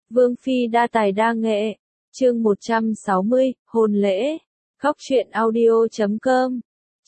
Vương phi đa tài đa nghệ. Chương 160, hôn lễ. Góc truyện audio.com.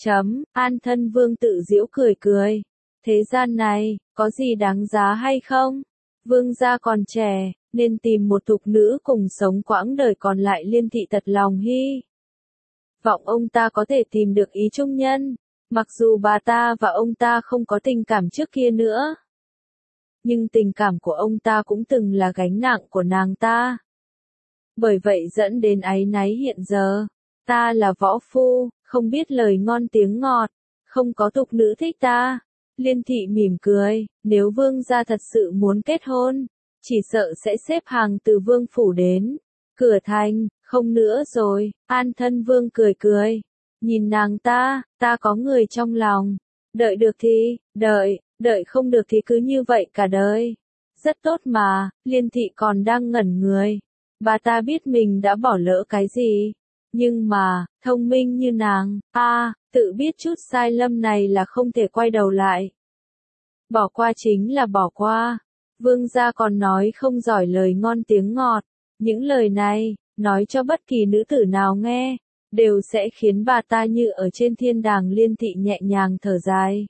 An Thân Vương tự giễu cười cười. Thế gian này, có gì đáng giá hay không? Vương gia còn trẻ, nên tìm một thục nữ cùng sống quãng đời còn lại liên thị thật lòng hy vọng ông ta có thể tìm được ý trung nhân, mặc dù bà ta và ông ta không có tình cảm trước kia nữa. Nhưng tình cảm của ông ta cũng từng là gánh nặng của nàng ta. Bởi vậy dẫn đến áy náy hiện giờ. Ta là võ phu, không biết lời ngon tiếng ngọt, không có thục nữ thích ta. Liên thị mỉm cười, nếu vương gia thật sự muốn kết hôn, chỉ sợ sẽ xếp hàng từ vương phủ đến cửa thành, không nữa rồi. An Thân Vương cười cười, nhìn nàng ta có người trong lòng. Đợi được thì, đợi không được thì cứ như vậy cả đời. Rất tốt mà. Liên thị còn đang ngẩn người. Bà ta biết mình đã bỏ lỡ cái gì. Nhưng mà, thông minh như nàng, tự biết chút sai lầm này là không thể quay đầu lại. Bỏ qua chính là bỏ qua. Vương gia còn nói không giỏi lời ngon tiếng ngọt. Những lời này, nói cho bất kỳ nữ tử nào nghe, đều sẽ khiến bà ta như ở trên thiên đàng. Liên thị nhẹ nhàng thở dài.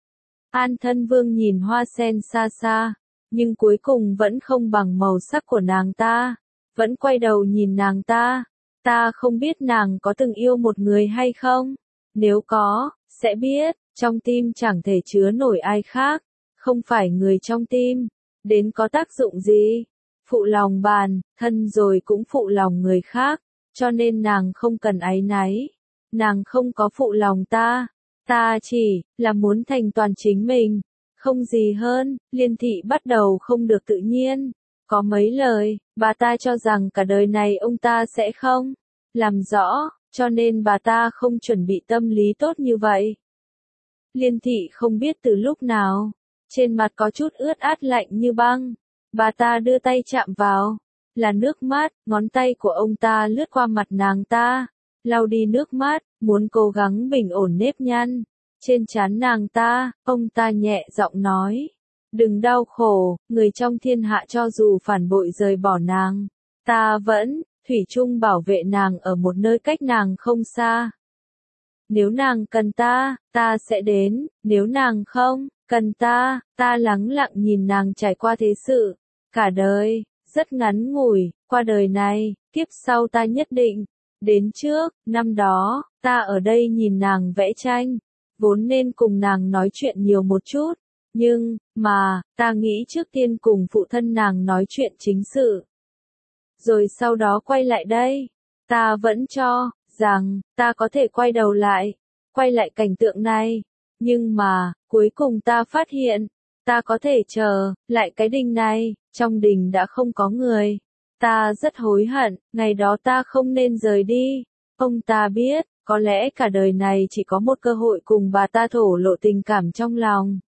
An Thân Vương nhìn hoa sen xa xa, nhưng cuối cùng vẫn không bằng màu sắc của nàng ta, vẫn quay đầu nhìn nàng ta. Ta không biết nàng có từng yêu một người hay không? Nếu có, sẽ biết, trong tim chẳng thể chứa nổi ai khác, không phải người trong tim, đến có tác dụng gì? Phụ lòng bản thân rồi cũng phụ lòng người khác, cho nên nàng không cần áy náy. Nàng không có phụ lòng ta chỉ là muốn thành toàn chính mình, không gì hơn. Liên thị bắt đầu không được tự nhiên. Có mấy lời, bà ta cho rằng cả đời này ông ta sẽ không làm rõ, cho nên bà ta không chuẩn bị tâm lý tốt như vậy. Liên thị không biết từ lúc nào, trên mặt có chút ướt át lạnh như băng. Bà ta đưa tay chạm vào, là nước mắt. Ngón tay của ông ta lướt qua mặt nàng ta, lau đi nước mắt, muốn cố gắng bình ổn nếp nhăn trên trán nàng ta. Ông ta nhẹ giọng nói, đừng đau khổ, người trong thiên hạ cho dù phản bội rời bỏ nàng, ta vẫn thủy chung bảo vệ nàng ở một nơi cách nàng không xa. Nếu nàng cần ta sẽ đến. Nếu nàng không cần ta lắng lặng nhìn nàng trải qua thế sự cả đời, rất ngắn ngủi. Qua đời này, kiếp sau ta nhất định đến trước. Năm đó, ta ở đây nhìn nàng vẽ tranh, vốn nên cùng nàng nói chuyện nhiều một chút, nhưng mà ta nghĩ trước tiên cùng phụ thân nàng nói chuyện chính sự, rồi sau đó quay lại đây. Ta vẫn cho rằng ta có thể quay đầu lại, quay lại cảnh tượng này, nhưng mà cuối cùng ta phát hiện ta có thể chờ lại cái đình này. Trong đình đã không có người. Ta rất hối hận, ngày đó ta không nên rời đi. Ông ta biết, có lẽ cả đời này chỉ có một cơ hội cùng bà ta thổ lộ tình cảm trong lòng.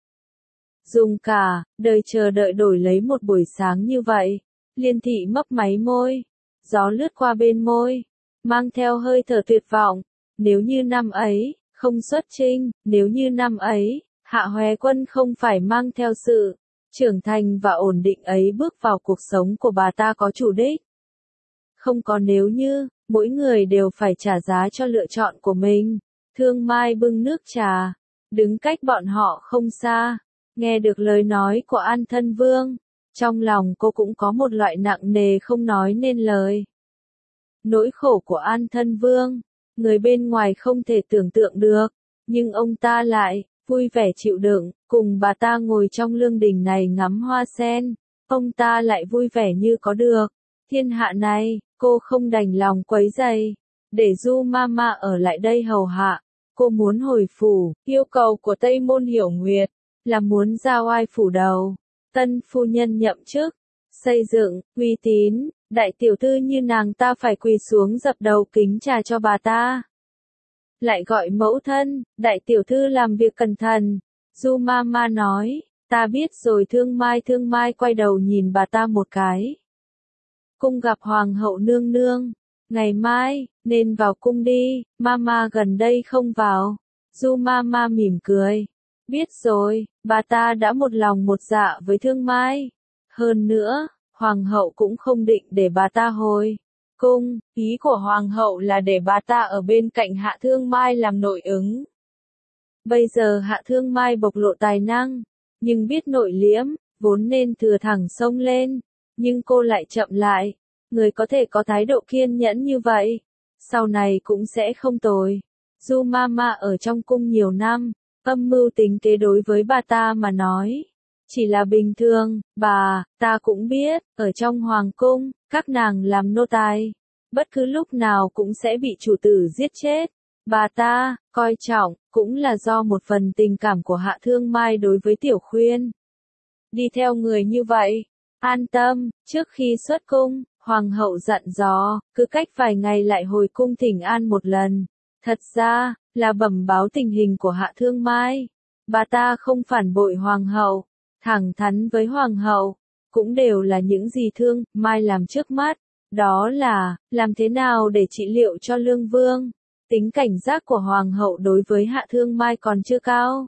Dùng cả đời chờ đợi đổi lấy một buổi sáng như vậy. Liên thị mấp máy môi, gió lướt qua bên môi, mang theo hơi thở tuyệt vọng. Nếu như năm ấy không xuất chinh, nếu như năm ấy Hạ Hoè Quân không phải mang theo sự trưởng thành và ổn định ấy bước vào cuộc sống của bà ta có chủ đích. Không có nếu như, mỗi người đều phải trả giá cho lựa chọn của mình. Thương Mai bưng nước trà, đứng cách bọn họ không xa, nghe được lời nói của An Thân Vương, trong lòng cô cũng có một loại nặng nề không nói nên lời. Nỗi khổ của An Thân Vương, người bên ngoài không thể tưởng tượng được, nhưng ông ta lại vui vẻ chịu đựng, cùng bà ta ngồi trong lương đình này ngắm hoa sen. Ông ta lại vui vẻ như có được thiên hạ này. Cô không đành lòng quấy rầy, để Du Mama ở lại đây hầu hạ. Cô muốn hồi phủ. Yêu cầu của Tây Môn Hiểu Nguyệt là muốn giao ai phủ đầu tân phu nhân nhậm chức, xây dựng uy tín. Đại tiểu thư như nàng ta phải quỳ xuống dập đầu kính trà cho bà ta, lại gọi mẫu thân, đại tiểu thư làm việc cẩn thận. Du Mama nói, ta biết rồi. Thương Mai quay đầu nhìn bà ta một cái. Cung gặp Hoàng hậu nương nương, ngày mai, nên vào cung đi, Mama gần đây không vào. Du Mama mỉm cười, biết rồi. Bà ta đã một lòng một dạ với Thương Mai. Hơn nữa, Hoàng hậu cũng không định để bà ta hồi cung, ý của hoàng hậu là để bà ta ở bên cạnh Hạ Thương Mai làm nội ứng. Bây giờ Hạ Thương Mai bộc lộ tài năng, nhưng biết nội liễm, vốn nên thừa thẳng xông lên, nhưng cô lại chậm lại. Người có thể có thái độ kiên nhẫn như vậy, sau này cũng sẽ không tồi. Du Mama ở trong cung nhiều năm, âm mưu tính kế đối với bà ta mà nói chỉ là bình thường, ta cũng biết, ở trong hoàng cung, các nàng làm nô tài, bất cứ lúc nào cũng sẽ bị chủ tử giết chết. Bà ta, coi trọng, cũng là do một phần tình cảm của Hạ Thương Mai đối với Tiểu Khuyên. Đi theo người như vậy, an tâm, trước khi xuất cung, hoàng hậu dặn dò, cứ cách vài ngày lại hồi cung thỉnh an một lần. Thật ra, là bẩm báo tình hình của Hạ Thương Mai. Bà ta không phản bội hoàng hậu, thẳng thắn với hoàng hậu, cũng đều là những gì Thương Mai làm trước mắt, đó là, làm thế nào để trị liệu cho Lương Vương. Tính cảnh giác của hoàng hậu đối với Hạ Thương Mai còn chưa cao.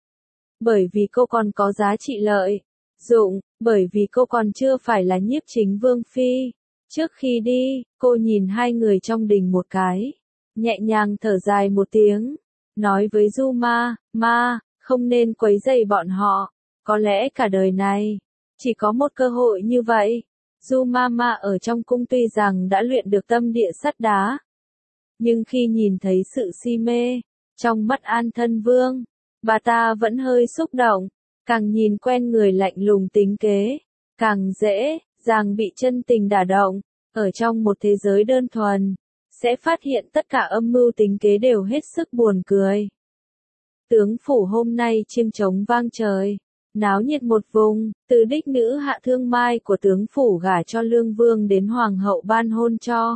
Bởi vì cô còn có giá trị lợi dụng, bởi vì cô còn chưa phải là nhiếp chính vương phi. Trước khi đi, cô nhìn hai người trong đình một cái, nhẹ nhàng thở dài một tiếng, nói với Du Ma, không nên quấy rầy bọn họ, có lẽ cả đời này, chỉ có một cơ hội như vậy. Du Ma ở trong cung tuy rằng đã luyện được tâm địa sắt đá, nhưng khi nhìn thấy sự si mê trong mắt An Thân Vương, bà ta vẫn hơi xúc động, càng nhìn quen người lạnh lùng tính kế, càng dễ dàng bị chân tình đả động. Ở trong một thế giới đơn thuần, sẽ phát hiện tất cả âm mưu tính kế đều hết sức buồn cười. Tướng phủ hôm nay chiêng trống vang trời, náo nhiệt một vùng, từ đích nữ Hạ Thương Mai của tướng phủ gả cho Lương Vương đến hoàng hậu ban hôn cho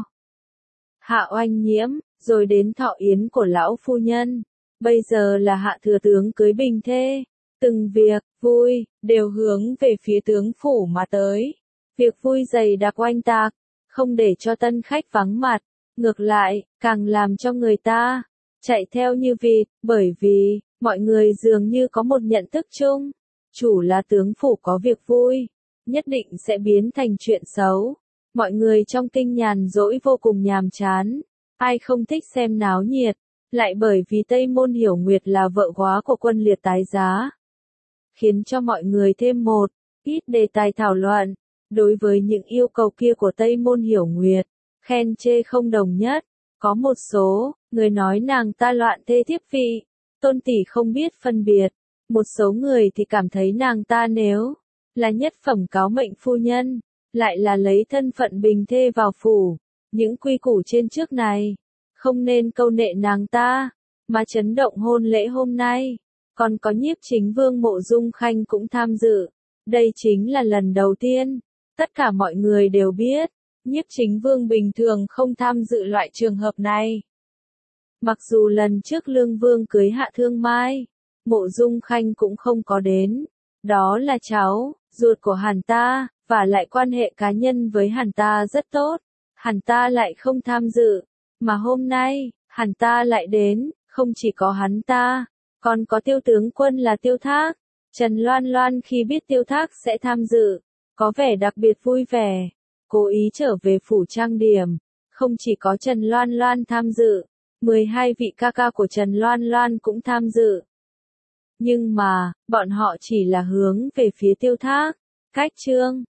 Hạ Oanh Nhiễm, rồi đến thọ yến của lão phu nhân, bây giờ là Hạ thừa tướng cưới bình thê. Từng việc vui đều hướng về phía tướng phủ mà tới. Việc vui dày đặc oanh tạc, không để cho tân khách vắng mặt, ngược lại, càng làm cho người ta chạy theo như vịt, bởi vì mọi người dường như có một nhận thức chung, chủ là tướng phủ có việc vui, nhất định sẽ biến thành chuyện xấu. Mọi người trong kinh nhàn rỗi vô cùng nhàm chán, ai không thích xem náo nhiệt, lại bởi vì Tây Môn Hiểu Nguyệt là vợ góa của Quân Liệt tái giá, khiến cho mọi người thêm một ít đề tài thảo luận. Đối với những yêu cầu kia của Tây Môn Hiểu Nguyệt, khen chê không đồng nhất. Có một số người nói nàng ta loạn thê thiếp vị, Tôn tỷ không biết phân biệt. Một số người thì cảm thấy nàng ta nếu là nhất phẩm cáo mệnh phu nhân, lại là lấy thân phận bình thê vào phủ. Những quy củ trên trước này, không nên câu nệ nàng ta, mà chấn động hôn lễ hôm nay. Còn có nhiếp chính vương Mộ Dung Khanh cũng tham dự. Đây chính là lần đầu tiên. Tất cả mọi người đều biết, nhiếp chính vương bình thường không tham dự loại trường hợp này. Mặc dù lần trước Lương Vương cưới Hạ Thương Mai, Mộ Dung Khanh cũng không có đến. Đó là cháu ruột của hắn ta, và lại quan hệ cá nhân với hắn ta rất tốt. Hắn ta lại không tham dự, mà hôm nay, hắn ta lại đến, không chỉ có hắn ta, còn có Tiêu tướng quân là Tiêu Thác. Trần Loan Loan khi biết Tiêu Thác sẽ tham dự, có vẻ đặc biệt vui vẻ, cố ý trở về phủ trang điểm. Không chỉ có Trần Loan Loan tham dự, 12 vị ca ca của Trần Loan Loan cũng tham dự. Nhưng mà, bọn họ chỉ là hướng về phía Tiêu Thác. Cách trương